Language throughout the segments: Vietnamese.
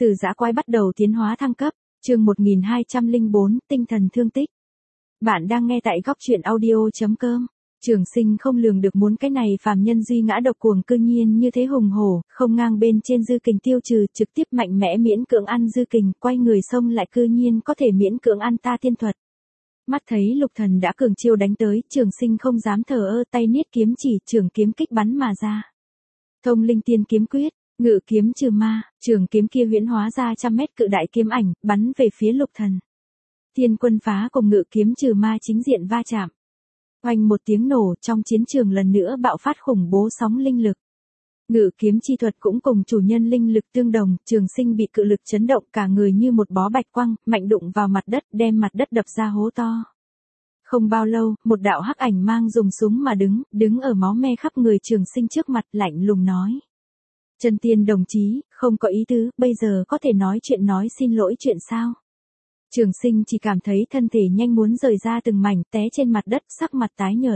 Từ dã quái bắt đầu tiến hóa thăng cấp, chương 1204, tinh thần thương tích. Bạn đang nghe tại góc truyện audio.com. Trường Sinh không lường được muốn cái này phàm nhân duy ngã độc cuồng cư nhiên như thế hùng hổ, không ngang bên trên dư kình tiêu trừ, trực tiếp mạnh mẽ miễn cưỡng ăn dư kình, quay người xông lại cư nhiên có thể miễn cưỡng ăn ta tiên thuật. Mắt thấy Lục Thần đã cường chiêu đánh tới, Trường Sinh không dám thờ ơ, tay niết kiếm chỉ, trường kiếm kích bắn mà ra. Thông linh tiên kiếm quyết, ngự kiếm trừ ma, trường kiếm kia huyễn hóa ra 100 mét cự đại kiếm ảnh, bắn về phía Lục Thần. Thiên quân phá cùng ngự kiếm trừ ma chính diện va chạm. Oanh một tiếng nổ, trong chiến trường lần nữa bạo phát khủng bố sóng linh lực. Ngự kiếm chi thuật cũng cùng chủ nhân linh lực tương đồng, Trường Sinh bị cự lực chấn động cả người như một bó bạch quang, mạnh đụng vào mặt đất, đem mặt đất đập ra hố to. Không bao lâu, một đạo hắc ảnh mang dùng súng mà đứng ở máu me khắp người Trường Sinh trước mặt, lạnh lùng nói. Chân tiên đồng chí, không có ý tứ, bây giờ có thể nói xin lỗi chuyện sao? Trường Sinh chỉ cảm thấy thân thể nhanh muốn rời ra từng mảnh, té trên mặt đất, sắc mặt tái nhợt.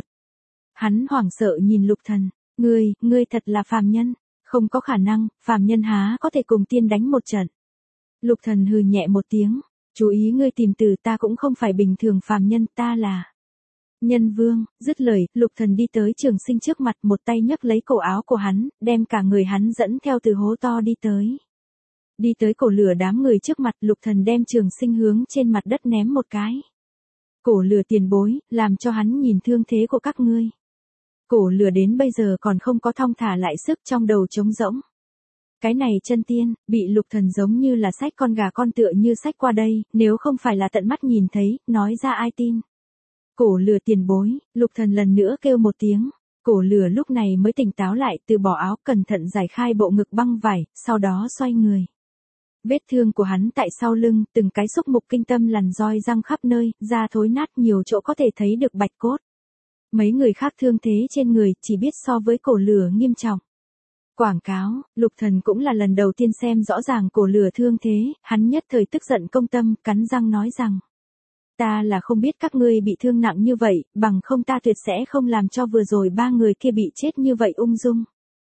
Hắn hoảng sợ nhìn Lục Thần, ngươi thật là phàm nhân, không có khả năng, phàm nhân há có thể cùng tiên đánh một trận. Lục Thần hừ nhẹ một tiếng, chú ý ngươi tìm từ, ta cũng không phải bình thường phàm nhân, ta là Nhân Vương. Dứt lời, Lục Thần đi tới Trường Sinh trước mặt, một tay nhấc lấy cổ áo của hắn, đem cả người hắn dẫn theo từ hố to đi tới. Đi tới cổ lửa đám người trước mặt, Lục Thần đem Trường Sinh hướng trên mặt đất ném một cái. Cổ lửa tiền bối, làm cho hắn nhìn thương thế của các ngươi. Cổ lửa đến bây giờ còn không có thong thả lại sức, trong đầu trống rỗng. Cái này chân tiên, bị Lục Thần giống như là xách con gà con tựa như xách qua đây, nếu không phải là tận mắt nhìn thấy, nói ra ai tin. Cổ lửa tiền bối, Lục Thần lần nữa kêu một tiếng. Cổ lửa lúc này mới tỉnh táo lại, từ bỏ áo cẩn thận giải khai bộ ngực băng vải, sau đó xoay người. Vết thương của hắn tại sau lưng, từng cái xúc mục kinh tâm lằn roi răng khắp nơi, da thối nát nhiều chỗ có thể thấy được bạch cốt. Mấy người khác thương thế trên người, chỉ biết so với cổ lửa nghiêm trọng. Quảng cáo, Lục Thần cũng là lần đầu tiên xem rõ ràng cổ lửa thương thế, hắn nhất thời tức giận công tâm, cắn răng nói rằng. Ta là không biết các ngươi bị thương nặng như vậy, bằng không ta tuyệt sẽ không làm cho vừa rồi 3 người kia bị chết như vậy ung dung.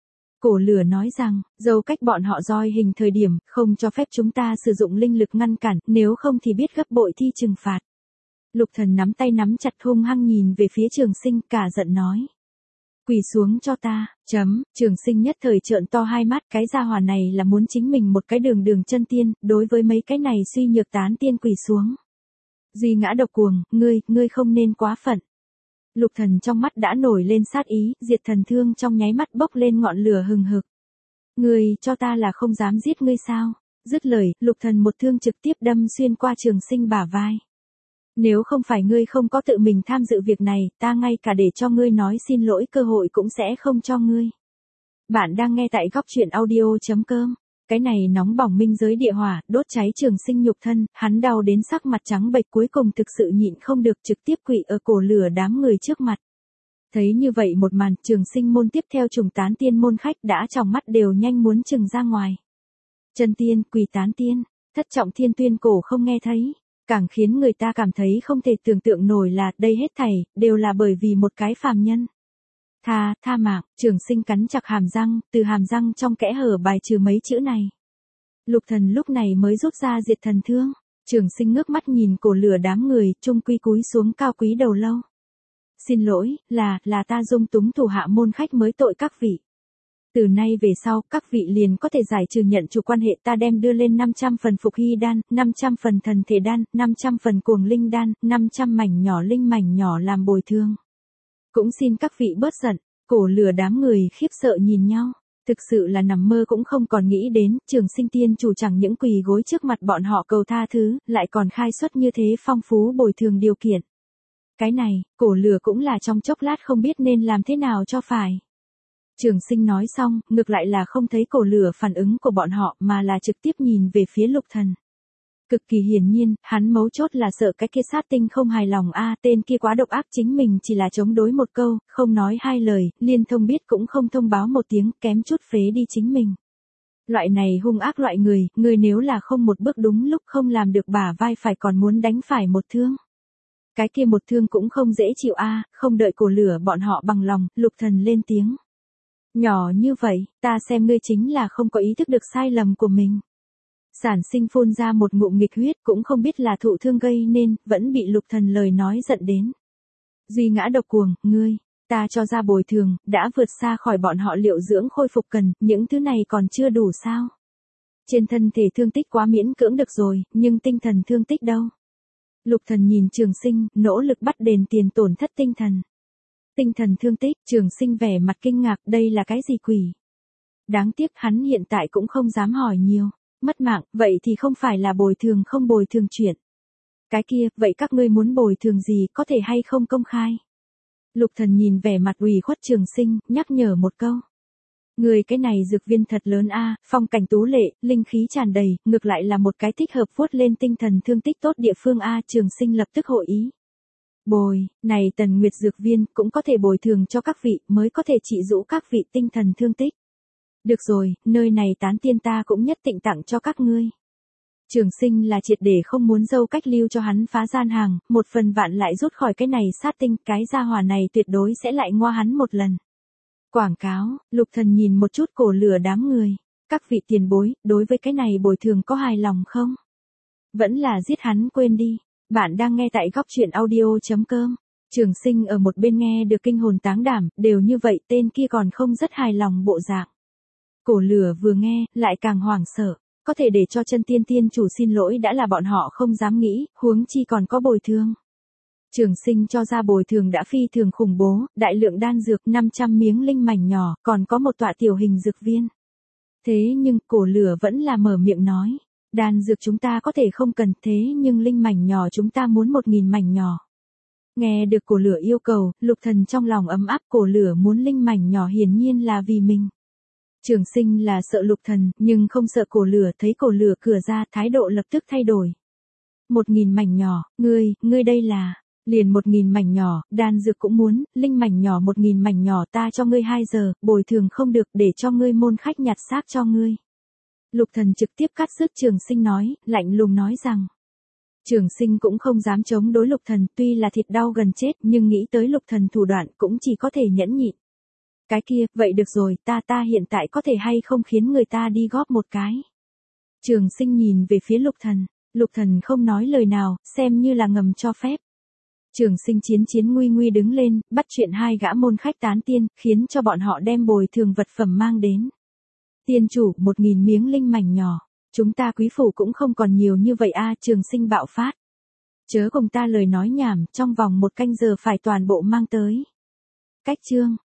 Cổ lửa nói rằng, dâu cách bọn họ roi hình thời điểm, không cho phép chúng ta sử dụng linh lực ngăn cản, nếu không thì biết gấp bội thi trừng phạt. Lục Thần nắm tay nắm chặt hung hăng nhìn về phía Trường Sinh, cả giận nói. Quỳ xuống cho ta, Trường Sinh nhất thời trợn to hai mắt, cái gia hỏa này là muốn chính mình một cái đường chân tiên, đối với mấy cái này suy nhược tán tiên quỳ xuống. Duy ngã độc cuồng, ngươi không nên quá phận. Lục Thần trong mắt đã nổi lên sát ý, diệt thần thương trong nháy mắt bốc lên ngọn lửa hừng hực. Ngươi cho ta là không dám giết ngươi sao? Dứt lời, Lục Thần một thương trực tiếp đâm xuyên qua Trường Sinh bả vai. Nếu không phải ngươi không có tự mình tham dự việc này, ta ngay cả để cho ngươi nói xin lỗi cơ hội cũng sẽ không cho ngươi. Bạn đang nghe tại góc truyện audio.com. Cái này nóng bỏng minh giới địa hỏa, đốt cháy Trường Sinh nhục thân, hắn đau đến sắc mặt trắng bệch, cuối cùng thực sự nhịn không được, trực tiếp quỵ ở cổ lửa đám người trước mặt. Thấy như vậy một màn, Trường Sinh môn tiếp theo trùng tán tiên môn khách đã trong mắt đều nhanh muốn trừng ra ngoài. Chân tiên, quỳ tán tiên, thất trọng thiên tuyên cổ không nghe thấy, càng khiến người ta cảm thấy không thể tưởng tượng nổi là đây hết thảy đều là bởi vì một cái phàm nhân. Tha mạng, Trường Sinh cắn chặt hàm răng, từ hàm răng trong kẽ hở bài trừ mấy chữ này. Lục Thần lúc này mới rút ra diệt thần thương. Trường Sinh ngước mắt nhìn cổ lửa đám người, trung quy cúi xuống cao quý đầu lâu. Xin lỗi, là ta dung túng thủ hạ môn khách mới tội các vị. Từ nay về sau, các vị liền có thể giải trừ nhận chủ quan hệ, ta đem đưa lên 500 phần phục hy đan, 500 phần thần thể đan, 500 phần cuồng linh đan, 500 mảnh nhỏ linh mảnh nhỏ làm bồi thường. Cũng xin các vị bớt giận. Cổ lửa đám người khiếp sợ nhìn nhau, thực sự là nằm mơ cũng không còn nghĩ đến, Trường Sinh tiên chủ chẳng những quỳ gối trước mặt bọn họ cầu tha thứ, lại còn khai xuất như thế phong phú bồi thường điều kiện. Cái này, cổ lửa cũng là trong chốc lát không biết nên làm thế nào cho phải. Trường Sinh nói xong, ngược lại là không thấy cổ lửa phản ứng của bọn họ mà là trực tiếp nhìn về phía Lục Thần. Cực kỳ hiển nhiên, hắn mấu chốt là sợ cái kia sát tinh không hài lòng tên kia quá độc ác, chính mình chỉ là chống đối một câu, không nói hai lời, liên thông biết cũng không thông báo một tiếng, kém chút phế đi chính mình. Loại này hung ác loại người nếu là không một bước đúng lúc không làm được bả vai phải còn muốn đánh phải một thương. Cái kia một thương cũng không dễ chịu không đợi cổ lửa bọn họ bằng lòng, Lục Thần lên tiếng. Nhỏ như vậy, ta xem ngươi chính là không có ý thức được sai lầm của mình. Sản Sinh phun ra một ngụm nghịch huyết, cũng không biết là thụ thương gây nên, vẫn bị Lục Thần lời nói giận đến. Duy ngã độc cuồng, ngươi, ta cho ra bồi thường, đã vượt xa khỏi bọn họ liệu dưỡng khôi phục cần, những thứ này còn chưa đủ sao? Trên thân thể thương tích quá miễn cưỡng được rồi, nhưng tinh thần thương tích đâu? Lục Thần nhìn Trường Sinh, nỗ lực bắt đền tiền tổn thất tinh thần. Tinh thần thương tích, Trường Sinh vẻ mặt kinh ngạc, đây là cái gì quỷ? Đáng tiếc hắn hiện tại cũng không dám hỏi nhiều. Mất mạng, vậy thì không phải là bồi thường không bồi thường chuyện. Cái kia, vậy các ngươi muốn bồi thường gì, có thể hay không công khai? Lục Thần nhìn vẻ mặt ủy khuất Trường Sinh, nhắc nhở một câu. Người cái này dược viên thật lớn a, phong cảnh tú lệ, linh khí tràn đầy, ngược lại là một cái thích hợp vuốt lên tinh thần thương tích tốt địa phương a. Trường Sinh lập tức hội ý. Này Tần Nguyệt dược viên cũng có thể bồi thường cho các vị, mới có thể trị dũ các vị tinh thần thương tích. Được rồi, nơi này tán tiên ta cũng nhất định tặng cho các ngươi. Trường Sinh là triệt để không muốn dâu cách lưu cho hắn phá gian hàng, một phần vạn lại rút khỏi cái này sát tinh, cái gia hỏa này tuyệt đối sẽ lại ngoa hắn một lần. Quảng cáo, Lục Thần nhìn một chút cổ lửa đám người. Các vị tiền bối, đối với cái này bồi thường có hài lòng không? Vẫn là giết hắn quên đi. Bạn đang nghe tại góc truyện audio.com. Trường Sinh ở một bên nghe được kinh hồn táng đảm, đều như vậy tên kia còn không rất hài lòng bộ dạng. Cổ lửa vừa nghe, lại càng hoảng sợ. Có thể để cho chân tiên tiên chủ xin lỗi đã là bọn họ không dám nghĩ, huống chi còn có bồi thường. Trường Sinh cho ra bồi thường đã phi thường khủng bố, đại lượng đan dược 500 miếng linh mảnh nhỏ, còn có một tọa tiểu hình dược viên. Thế nhưng, cổ lửa vẫn là mở miệng nói. Đan dược chúng ta có thể không cần, thế nhưng linh mảnh nhỏ chúng ta muốn 1000 mảnh nhỏ. Nghe được cổ lửa yêu cầu, Lục Thần trong lòng ấm áp, cổ lửa muốn linh mảnh nhỏ hiển nhiên là vì mình. Trường Sinh là sợ Lục Thần, nhưng không sợ cổ lửa, thấy cổ lửa cửa ra, thái độ lập tức thay đổi. 1000 mảnh nhỏ, ngươi đây là, liền 1000 mảnh nhỏ, đan dược cũng muốn, linh mảnh nhỏ 1000 mảnh nhỏ ta cho ngươi 2 giờ, bồi thường không được để cho ngươi môn khách nhặt xác cho ngươi. Lục Thần trực tiếp cắt đứt Trường Sinh nói, lạnh lùng nói rằng. Trường Sinh cũng không dám chống đối Lục Thần, tuy là thịt đau gần chết, nhưng nghĩ tới Lục Thần thủ đoạn cũng chỉ có thể nhẫn nhịn. Cái kia, vậy được rồi, ta hiện tại có thể hay không khiến người ta đi góp một cái. Trường Sinh nhìn về phía Lục Thần không nói lời nào, xem như là ngầm cho phép. Trường Sinh chiến nguy nguy đứng lên, bắt chuyện 2 gã môn khách tán tiên, khiến cho bọn họ đem bồi thường vật phẩm mang đến. Tiên chủ, 1000 miếng linh mảnh nhỏ, chúng ta quý phủ cũng không còn nhiều như vậy a. Trường Sinh bạo phát. Chớ cùng ta lời nói nhảm, trong vòng 1 canh giờ phải toàn bộ mang tới. Cách chương.